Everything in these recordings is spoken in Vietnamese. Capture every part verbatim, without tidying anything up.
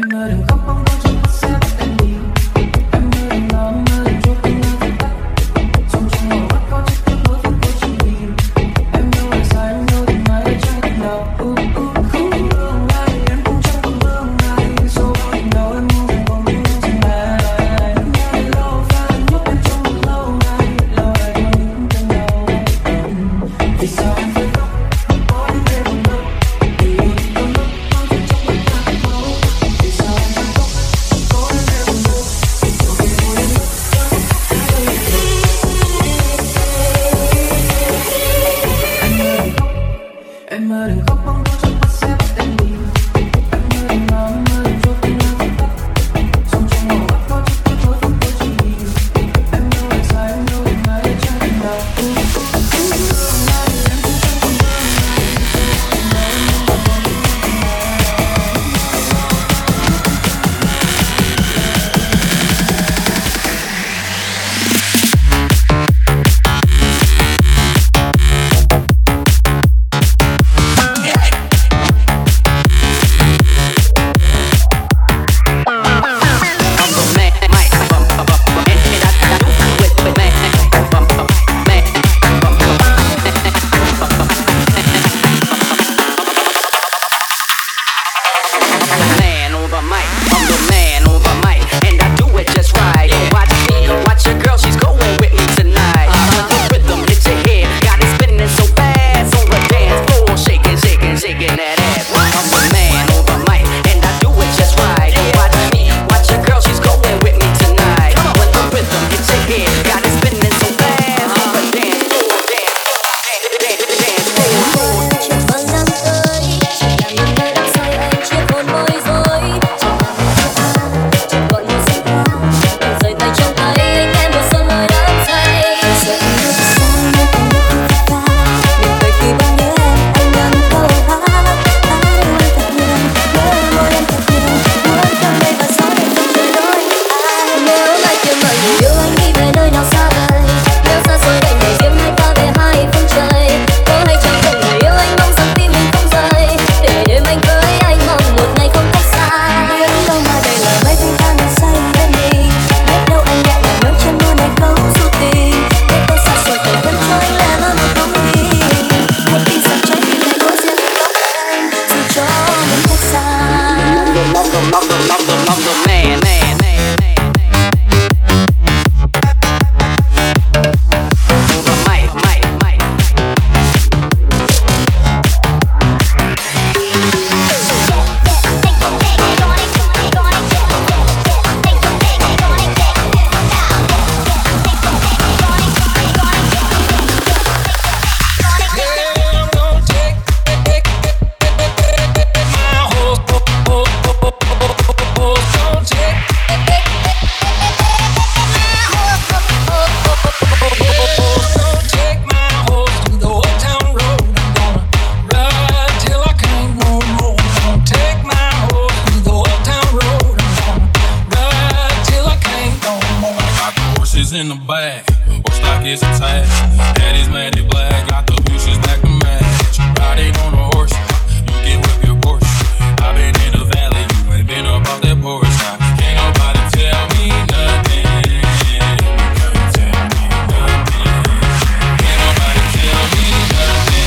in the bag, horse stock is attached. Daddy's mad at black, got the bushes back to match. Riding on a horse, you get with your Porsche. I've been in the valley, you ain't been up off that porch. Now, can't nobody tell me nothing. Can't tell me nothing. Can't nobody tell me nothing.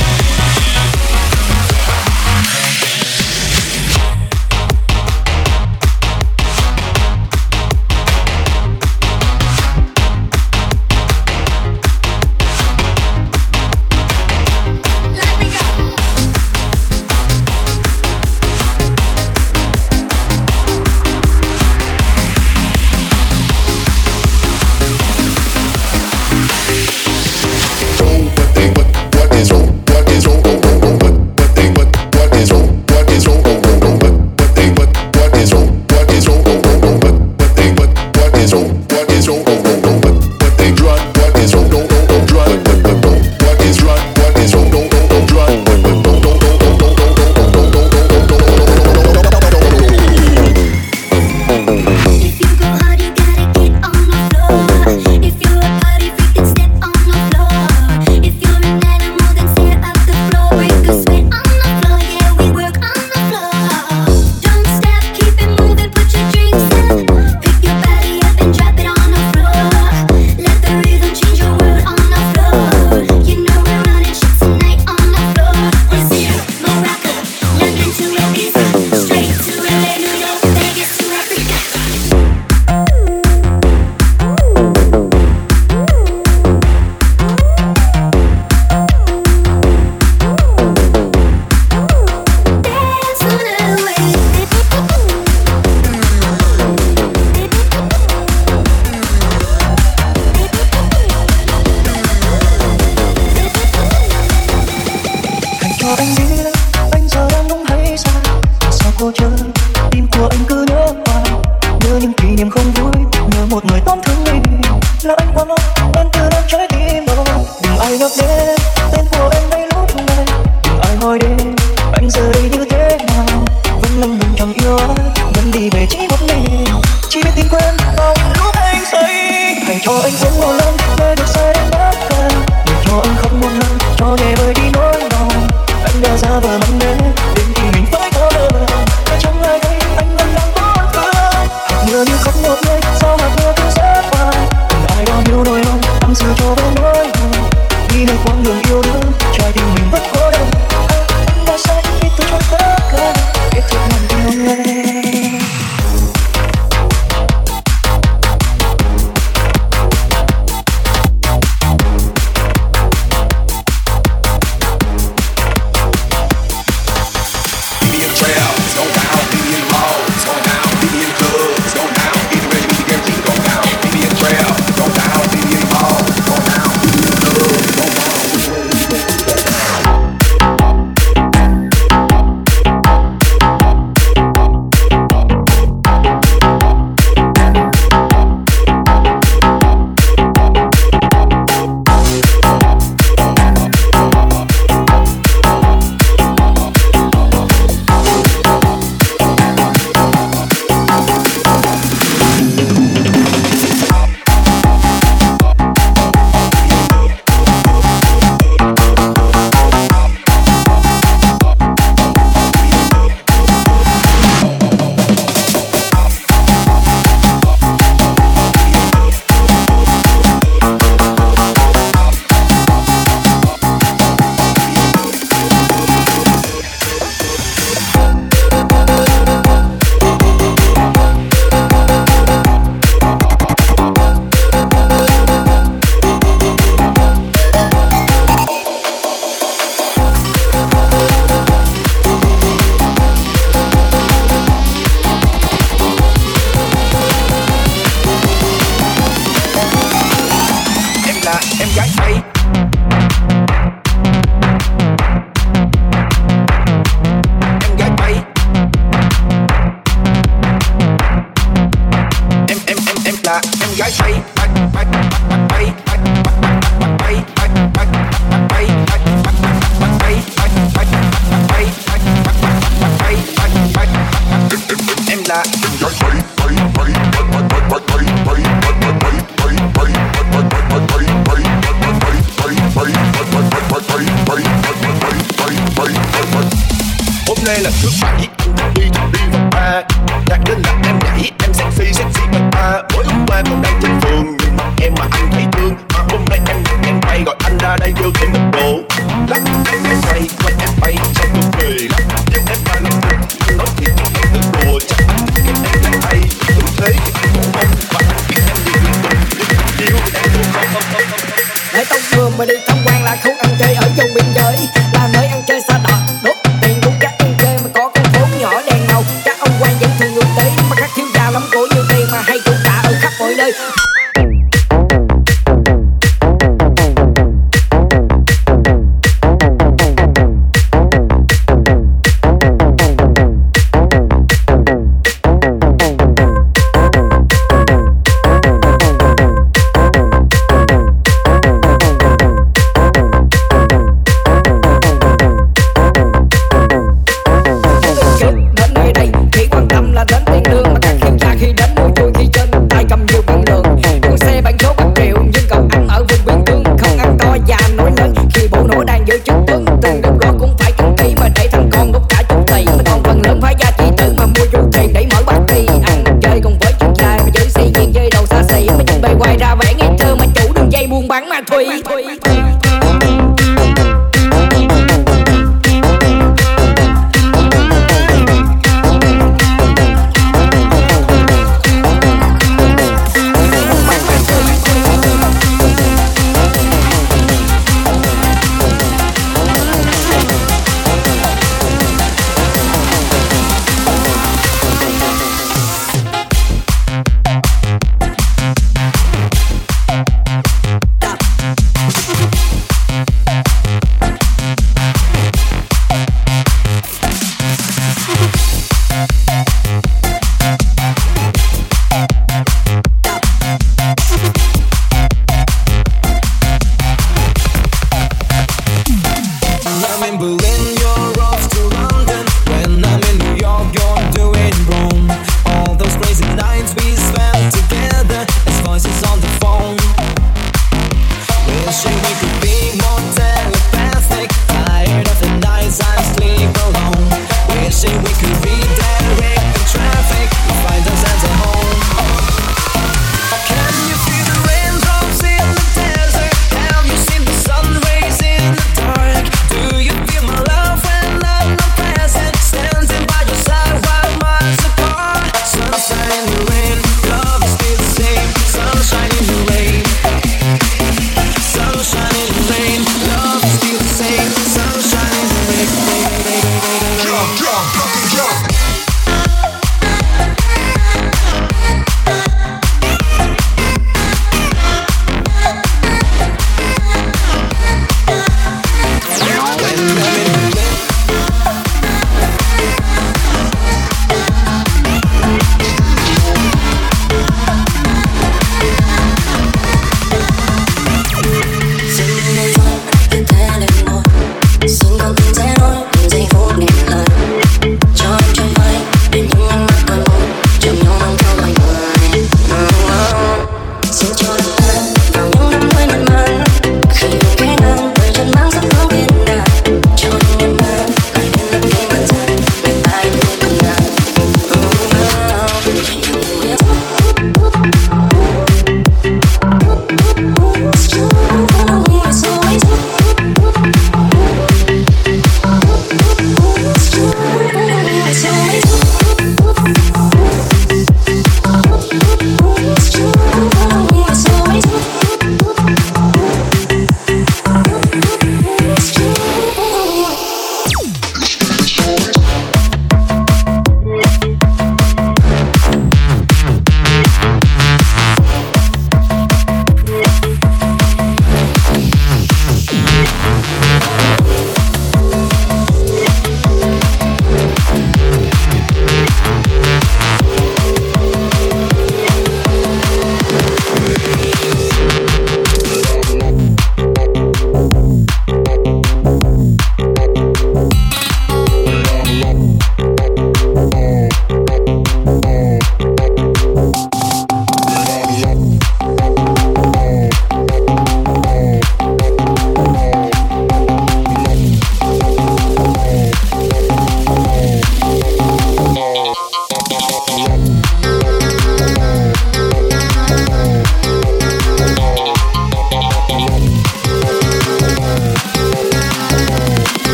anh biết anh giờ đang đúng hay sai, sao cô chờ tim của anh cứ nhớ hoài, nhớ những kỷ niệm không vui, nhớ một người tổn thương mình là anh quá anh từ đang trái tim rồi. Đừng ai nhắc đến tên của em ngay lúc này, đừng ai hỏi đến anh giờ đây như thế nào, vẫn lầm lùng chẳng yêu ai, vẫn đi về chỉ một mình, chỉ biết tìm quên vào lúc anh say. Hãy cho anh uống một lần để được say đến ngất ngây, để cho anh khóc một lần cho nhẹ vơi đi nỗi đau. Anh đã ra vờ mong đến đến khi mình phải có lời, và trong ai đây anh vẫn đang tổn thương. Hạt mưa như khóc một người, sao hạt mưa cứ rớt hoài, đừng ai đó hiểu nỗi lòng tâm sự cho với nỗi buồn. Đi nơi quãng đường yêu đương, trái tim mình vẫn cô đơn. Anh đã sai khi tôi cho tất cả kết thúc lòng yêu em.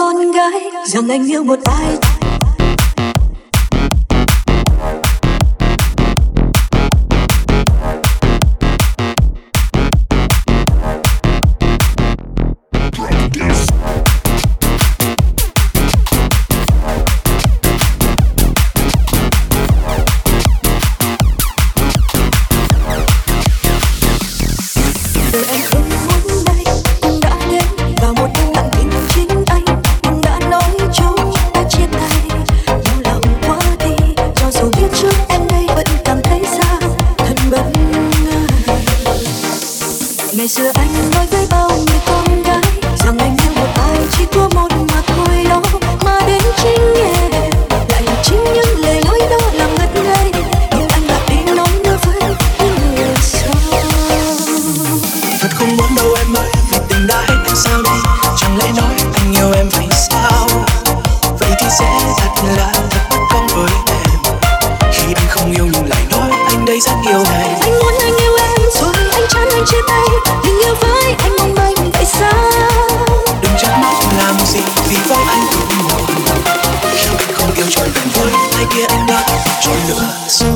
con gái rằng anh yêu một ai. Ngày xưa anh nói với bao người con gái rằng anh yêu một ai chỉ có một mà thôi đó, mà đến chính em lại là chính những lời nói đó làm ngất ngây, nhưng anh lại đi nói nó với những người sau. Thật không muốn đâu em ơi, vì tình đã hết anh sao đây? Chẳng lẽ nói anh yêu em vì sao? Vậy thì sẽ thật là thật bất công với em, khi anh không yêu nhưng lại nói anh đây rất yêu em. Anh muốn anh yêu em rồi anh chán anh chia tay, tình yêu với anh mong manh vậy sao? Đừng trách móc làm gì vì với anh cũng buồn, khi anh không yêu trọn vẹn với ai kia anh đã chọn lựa rồi.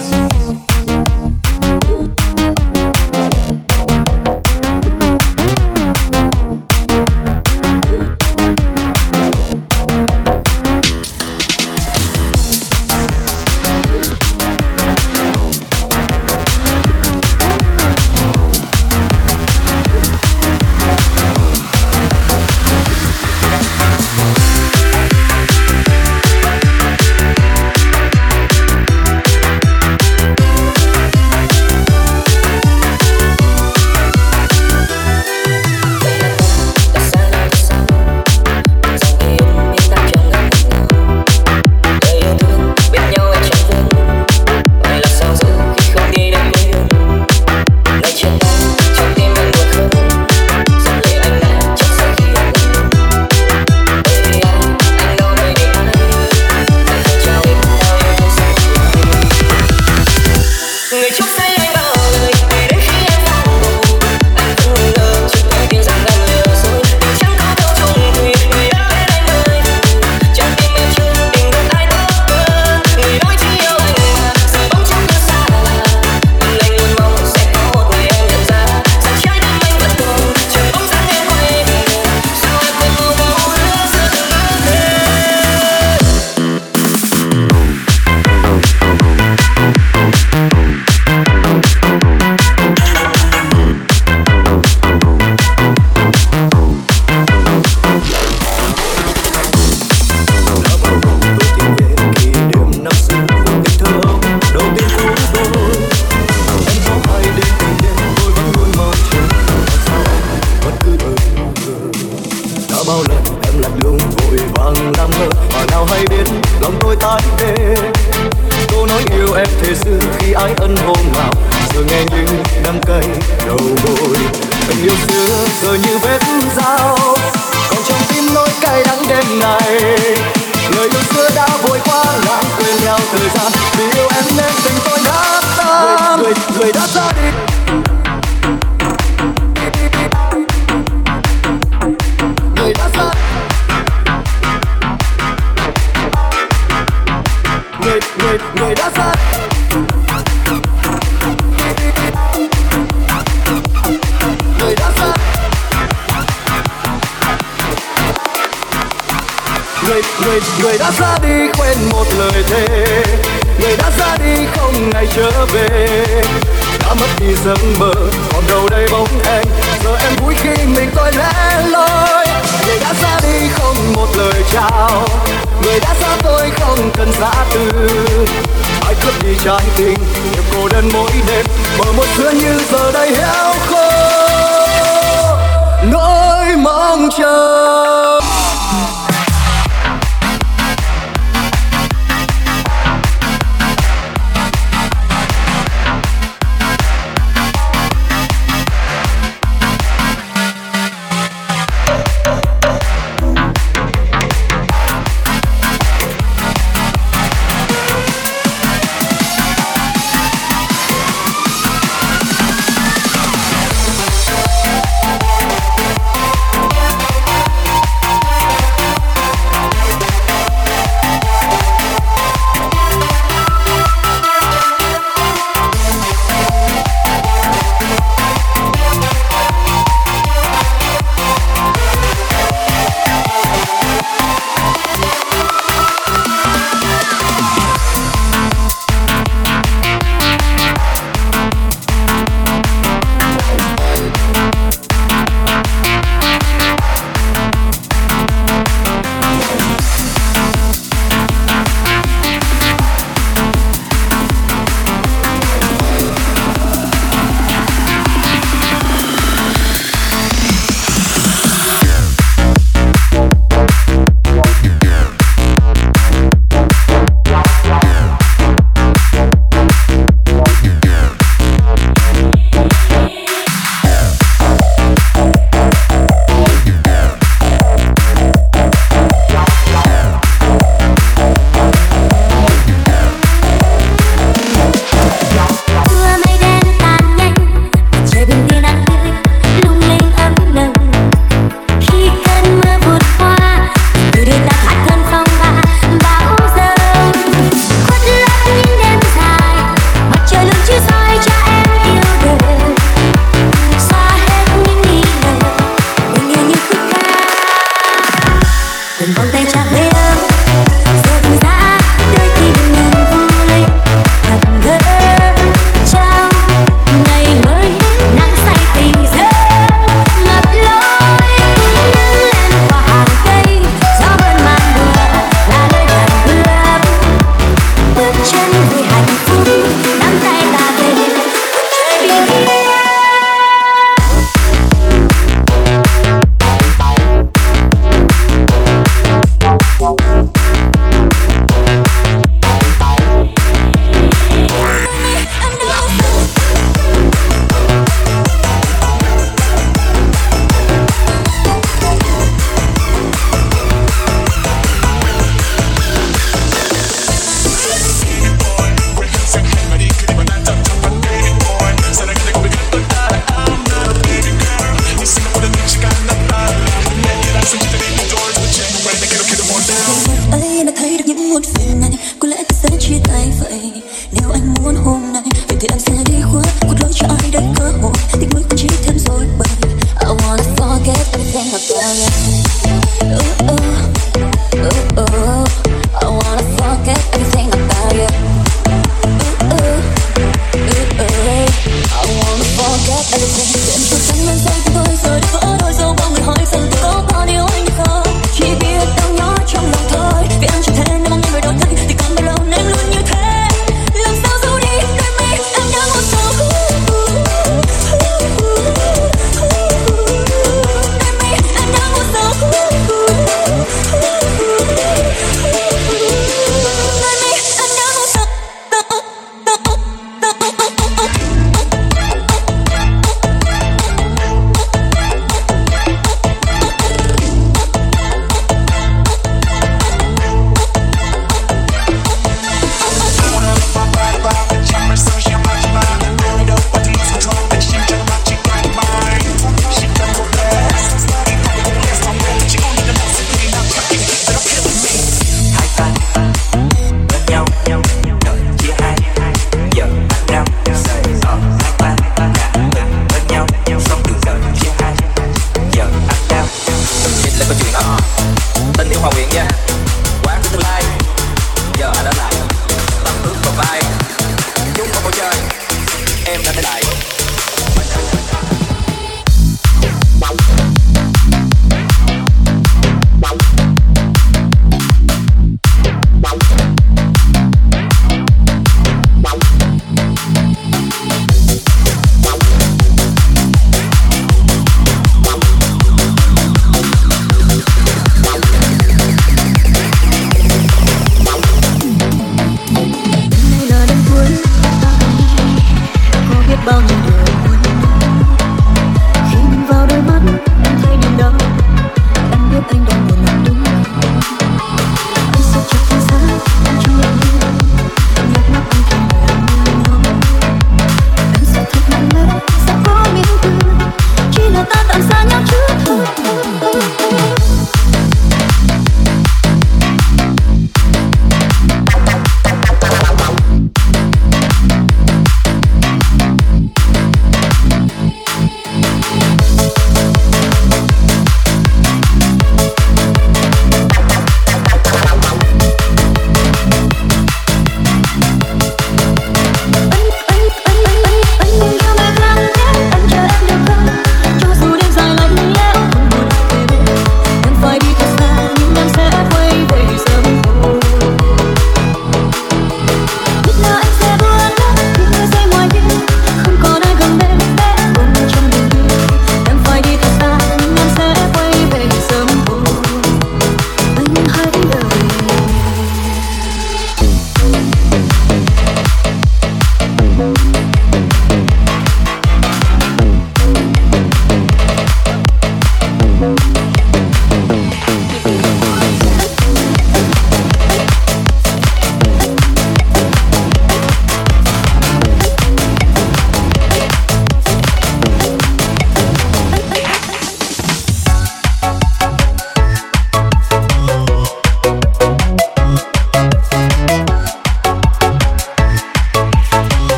Người, người, người đã ra đi quên một lời thề, người đã ra đi không ngày trở về, đã mất đi giấc mơ còn đâu đây bóng em, giờ em vui khi mình tôi lẻ loi. Người đã ra đi không một lời chào, người đã xa tôi không cần giã từ, ai cướp đi trái tim em cô đơn mỗi đêm, bờ một xưa như giờ đây héo khô nỗi mong chờ. bao nhiêu điều muốn nói. Khi nhìn vào đôi mắt em thấy niềm đau, em biết anh đang buồn lòng đúng không? Anh sẽ chụp thân xác em trong lòng yêu, nhắc mắt anh khi người em yêu nhau. Em sẽ thật mạnh mẽ, sẽ có miễn cưỡng, chỉ là ta tạm xa nhau trước thôi.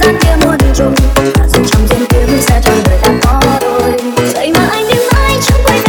Vậy mà anh đến mãi chẳng quay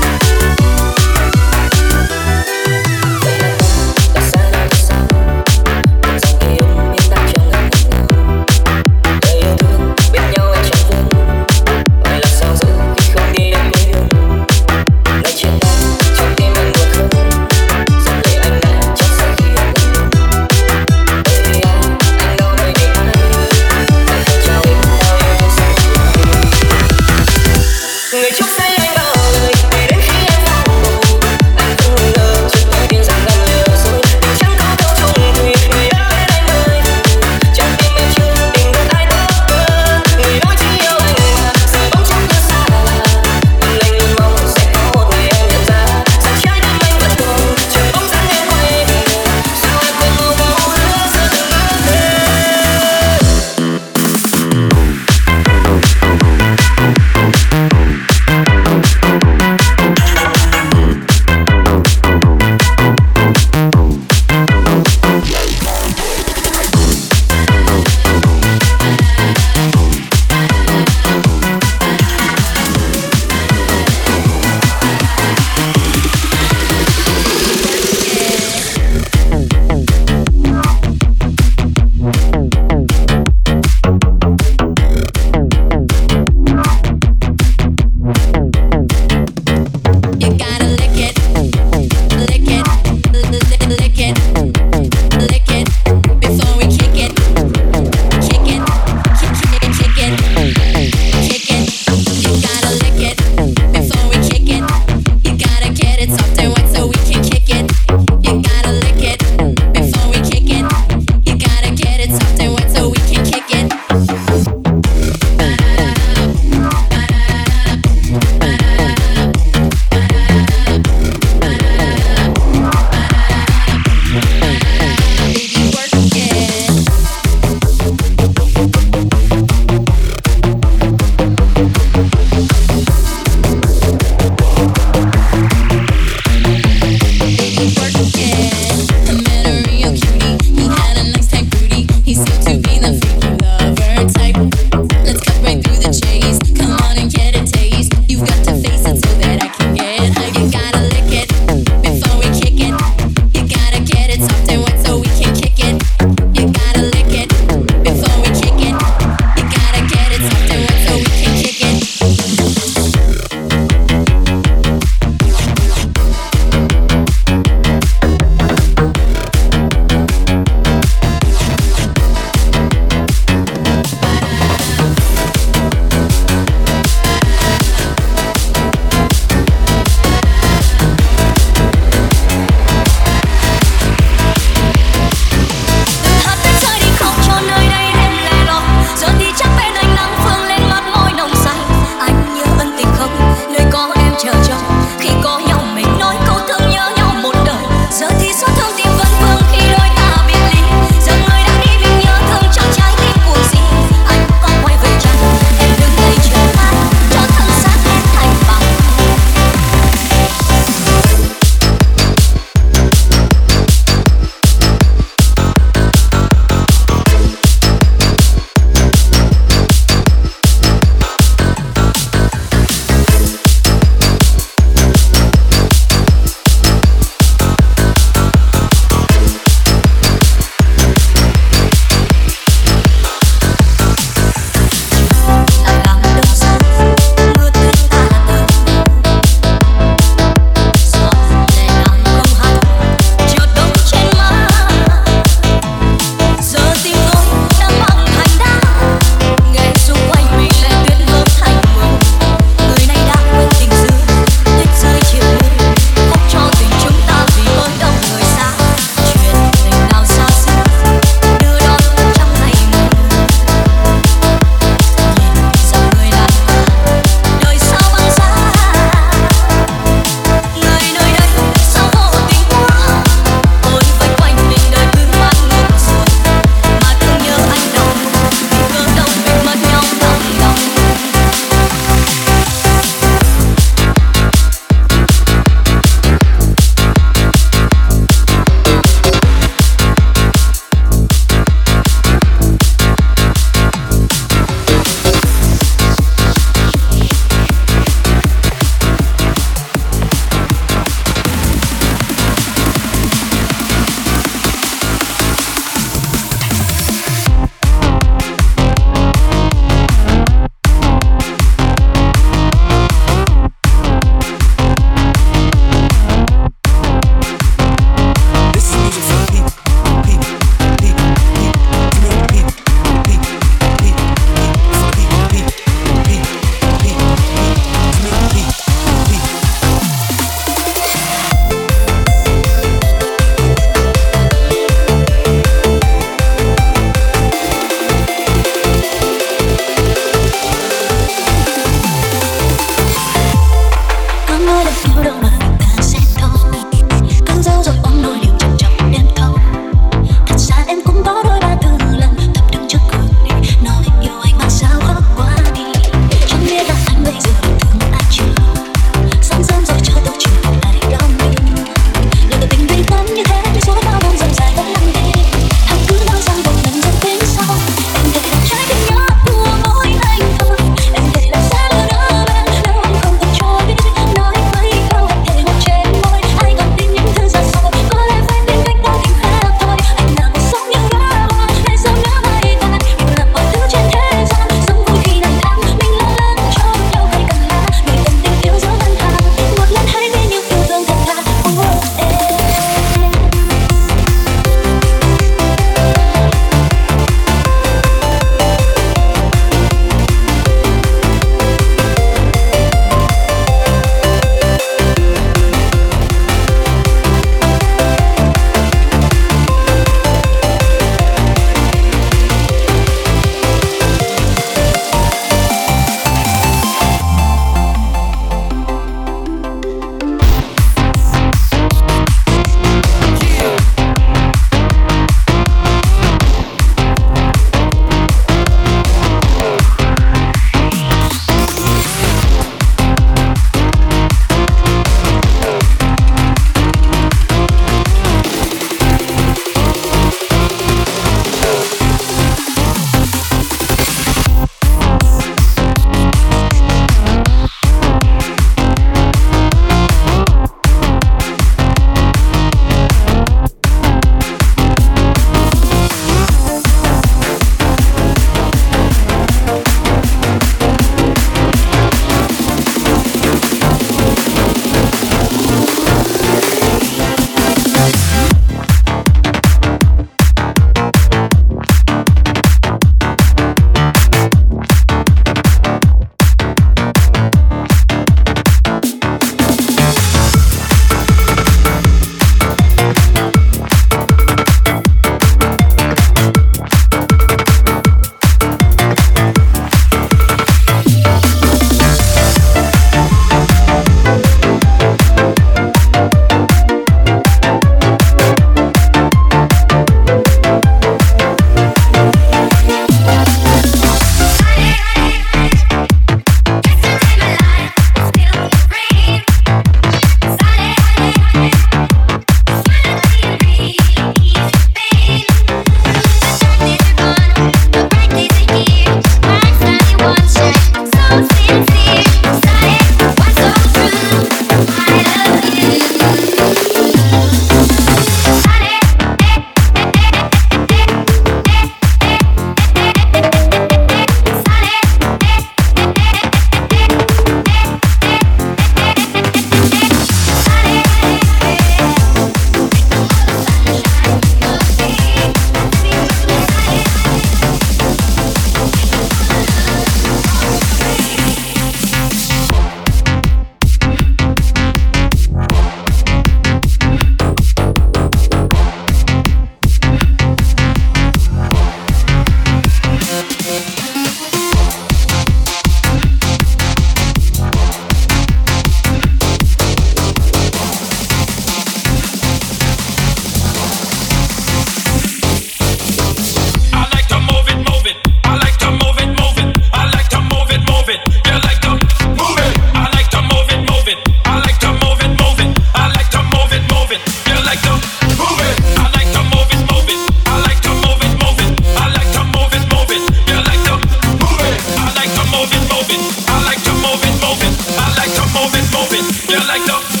move it, move it. You like the